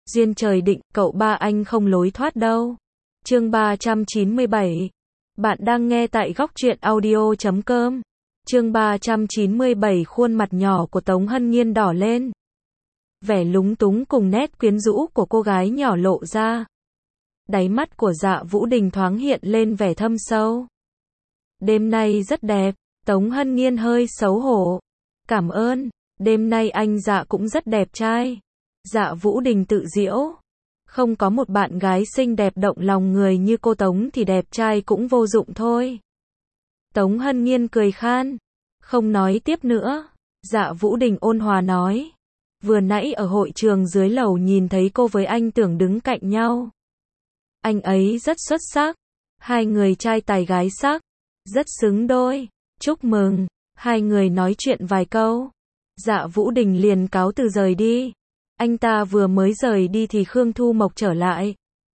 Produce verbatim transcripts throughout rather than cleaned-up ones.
Duyên trời định, cậu ba anh không lối thoát đâu. Chương ba trăm chín mươi bảy. Bạn đang nghe tại góc truyện audio chấm com. Chương ba trăm chín mươi bảy. Khuôn mặt nhỏ của Tống Hân Nhiên đỏ lên. Vẻ lúng túng cùng nét quyến rũ của cô gái nhỏ lộ ra. Đáy mắt của Dạ Vũ Đình thoáng hiện lên vẻ thâm sâu. Đêm nay rất đẹp. Tống Hân Nhiên hơi xấu hổ. Cảm ơn, đêm nay anh Dạ cũng rất đẹp trai. Dạ Vũ Đình tự giễu. Không có một bạn gái xinh đẹp động lòng người như cô Tống thì đẹp trai cũng vô dụng thôi. Tống Hân Nhiên cười khan. Không nói tiếp nữa. Dạ Vũ Đình ôn hòa nói. Vừa nãy ở hội trường dưới lầu nhìn thấy cô với anh Tưởng đứng cạnh nhau. Anh ấy rất xuất sắc. Hai người trai tài gái sắc. Rất xứng đôi. Chúc mừng. Hai người nói chuyện vài câu. Dạ Vũ Đình liền cáo từ rời đi. Anh ta vừa mới rời đi thì Khương Thu Mộc trở lại.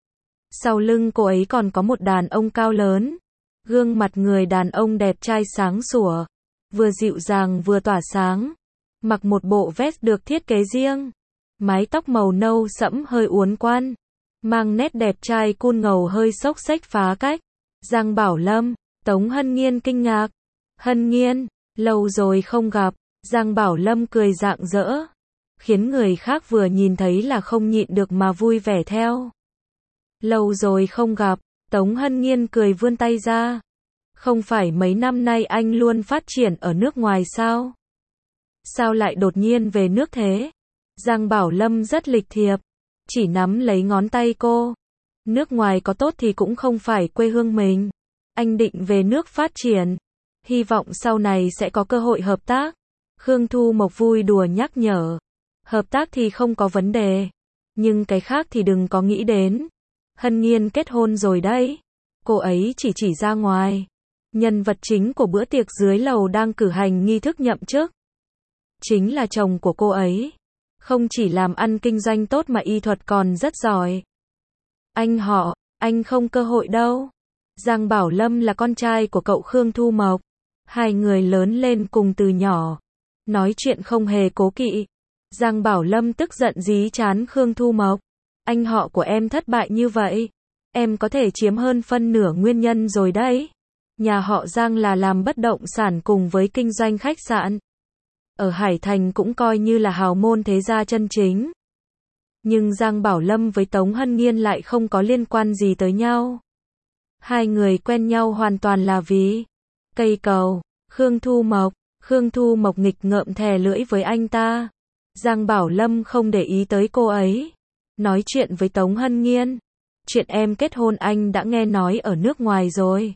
Sau lưng cô ấy còn có một đàn ông cao lớn. Gương mặt người đàn ông đẹp trai sáng sủa. Vừa dịu dàng vừa tỏa sáng. Mặc một bộ vest được thiết kế riêng. Mái tóc màu nâu sẫm hơi uốn quăn. Mang nét đẹp trai cool ngầu hơi xốc xếch phá cách. Giang Bảo Lâm. Tống Hân Nhiên kinh ngạc. Hân Nhiên, lâu rồi không gặp. Giang Bảo Lâm cười rạng rỡ. Khiến người khác vừa nhìn thấy là không nhịn được mà vui vẻ theo. Lâu rồi không gặp. Tống Hân Nhiên cười vươn tay ra. Không phải mấy năm nay anh luôn phát triển ở nước ngoài sao? Sao lại đột nhiên về nước thế? Giang Bảo Lâm rất lịch thiệp. Chỉ nắm lấy ngón tay cô. Nước ngoài có tốt thì cũng không phải quê hương mình. Anh định về nước phát triển. Hy vọng sau này sẽ có cơ hội hợp tác. Khương Thu Mộc vui đùa nhắc nhở. Hợp tác thì không có vấn đề. Nhưng cái khác thì đừng có nghĩ đến. Hân Nhiên kết hôn rồi đấy. Cô ấy chỉ chỉ ra ngoài. Nhân vật chính của bữa tiệc dưới lầu đang cử hành nghi thức nhậm chức. Chính là chồng của cô ấy. Không chỉ làm ăn kinh doanh tốt mà y thuật còn rất giỏi. Anh họ, anh không cơ hội đâu. Giang Bảo Lâm là con trai của cậu Khương Thu Mộc. Hai người lớn lên cùng từ nhỏ. Nói chuyện không hề cố kỵ. Giang Bảo Lâm tức giận dí chán Khương Thu Mộc. Anh họ của em thất bại như vậy. Em có thể chiếm hơn phân nửa nguyên nhân rồi đấy. Nhà họ Giang là làm bất động sản cùng với kinh doanh khách sạn. Ở Hải Thành cũng coi như là hào môn thế gia chân chính. Nhưng Giang Bảo Lâm với Tống Hân Nhiên lại không có liên quan gì tới nhau. Hai người quen nhau hoàn toàn là vì cây cầu. Khương Thu Mộc. Khương Thu Mộc nghịch ngợm thè lưỡi với anh ta. Giang Bảo Lâm không để ý tới cô ấy. Nói chuyện với Tống Hân Nhiên. Chuyện em kết hôn anh đã nghe nói ở nước ngoài rồi.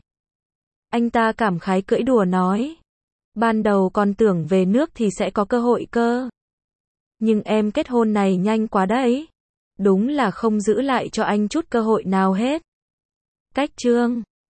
Anh ta cảm khái cưỡi đùa nói. Ban đầu còn tưởng về nước thì sẽ có cơ hội cơ. Nhưng em kết hôn này nhanh quá đấy. Đúng là không giữ lại cho anh chút cơ hội nào hết. Cách chương